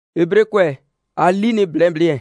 Ebrekwe alini blemblien.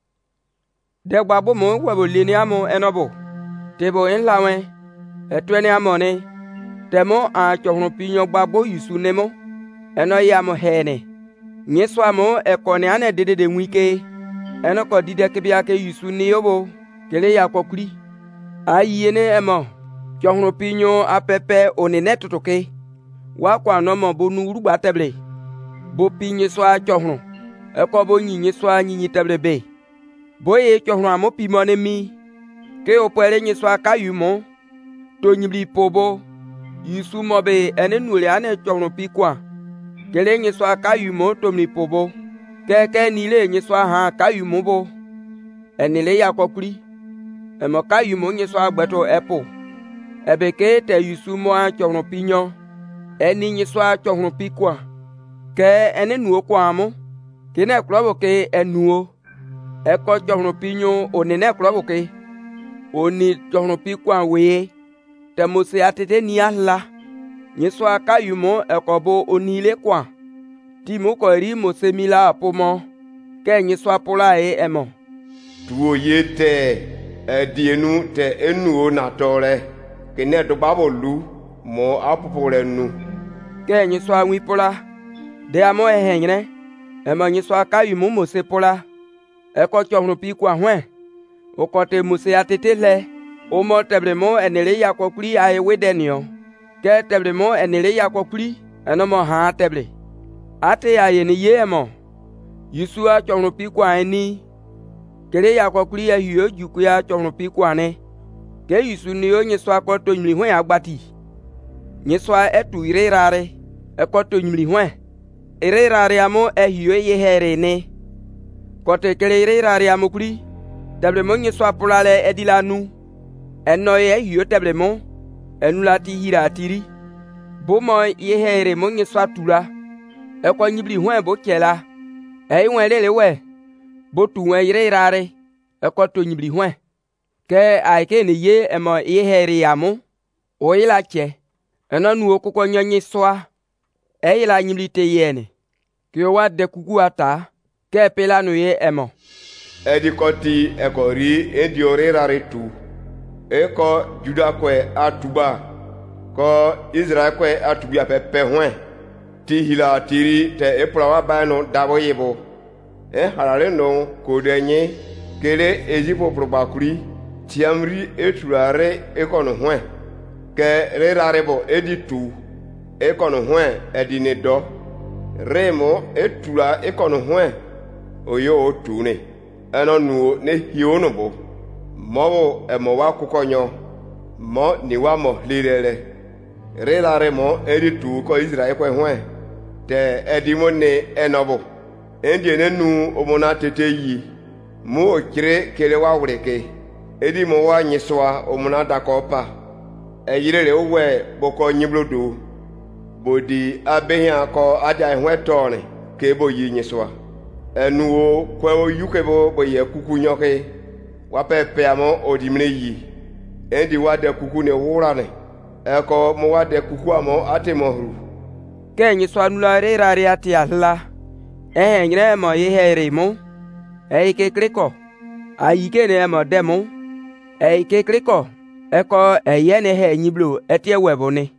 De gbabo mo webo lini amo enobo. Tebo en lawen. Etwene amone. Temo a chohno pinyo gbabo yusu nemo. Eno yamo hene. Nyeswa mo ekone ane dede mwike. Eno ko dide kebiake yusu ni yobo. Kele ya kokuri. Ayene emo. Chohno pinyo apepe onene tutoke. Wakwa nomo bonu uruba teble. Bo pinye swa chohno. Eko bo nyinyi swa nyinyi teble be. Boye chohno amo pimone mi. Ke opwele nye swa kayu mo. To nyibli pobo. Yusu mobe ene nule ane chohno pikwa. Kele nye swa kayu mo to mli pobo. Keke nile nye swa ha kayu mo bo. Enile ya kokuri. Emo kayu mo nye swa gbeto epo. Ebeke te yusu mo a chohno pinyo. Eni nye swa chohno pikwa. Ke ene nuo kwa mo. Kine klobo ke enuo. Eko chohno pinyo onene klobo ke. Oni chohno pikwa weye. Te mose atete ni ahla. Nyeswa kayumo ekobo onile kwa. Timo ko eri mose mila apomo. Ke nyeswa pola emo. Tuo yete edienu te enuo natore. Kine do babo lu mo apopore nu. Ke nyeswa wi pola. De amo ehenyne. Emo nyeswa kayumo mose pola. Eko chohno pikwa hwen. Okote mose atete le. Omo teblemo enele ya kokuri ae wedenio. Ke teblemo enele ya kokuri enomo ha teble. Ate ya yeni ye emo. Yusua chohno pikwa eni. Kele ya kokuri ya hiyo juku ya chohno pikwa ne. Ke yusu ni yo nyeswa koto nyuli hwen agbati. Nyeswa etu ire rare. Ekoto nyuli hwen. Ire rare amo hiyo ye here ne. Kote kele ire rare amo kuri. Teblemo nyeswa polale edila nu. Eno ye hiyo teblemo. Enu lati hira atiri. Bomo ye here mo nyeswa tula. Eko nyibli hwen bo chela. Hwen lele we. Bo tu hwen ire rare. Eko to nyibli hwen. Ke aike ne ye emo ye here yamo. O ila che. Eno nuo kuko nyonyi swa. Ila nyibli te yene. Kyo wa de kuku ata. Ke pela no ye emo. Edikoti ekori ediore rare tu. Eko Juda kwe atuba. Ko Israel kwe atubia pepe hwen. Ti hila atiri te eplawa bano dabo yebo. Halale no kodenye. Kele ejipo probakuri. Tiamri etulare ekono hwen. Ke re rarebo editu. Ekono hwen edine do. Remo etula ekono hwen. Oyo otune. Eno nuo ne hiono bo. Mo emo wa kukonyo. Mo ni wa mo lirele. Re raremo editu ko Israel kwe hwen. Te edimo ne enobo. Endie nenu omona tete yi. Mu okire kele wa wureke. Edimo wa nyiswa omona dakopa. Eyirele uwe boko nyiblodo. Bodi abehia ko aja hwen tone. Kebo yi nyiswa. Enuo kwe o yukebo boye kuku nyoke. Wapepe amo odimne yi. Endi wade kuku ne wurane. Eko mo wade kuku amo ate mohru. Ke nyiswa nula re rare ati ahla. Nyine mo ye here mo. Ke kriko. Ayike ne emo demo. Ke kriko. Eko yene he nyiblo etie webo ne.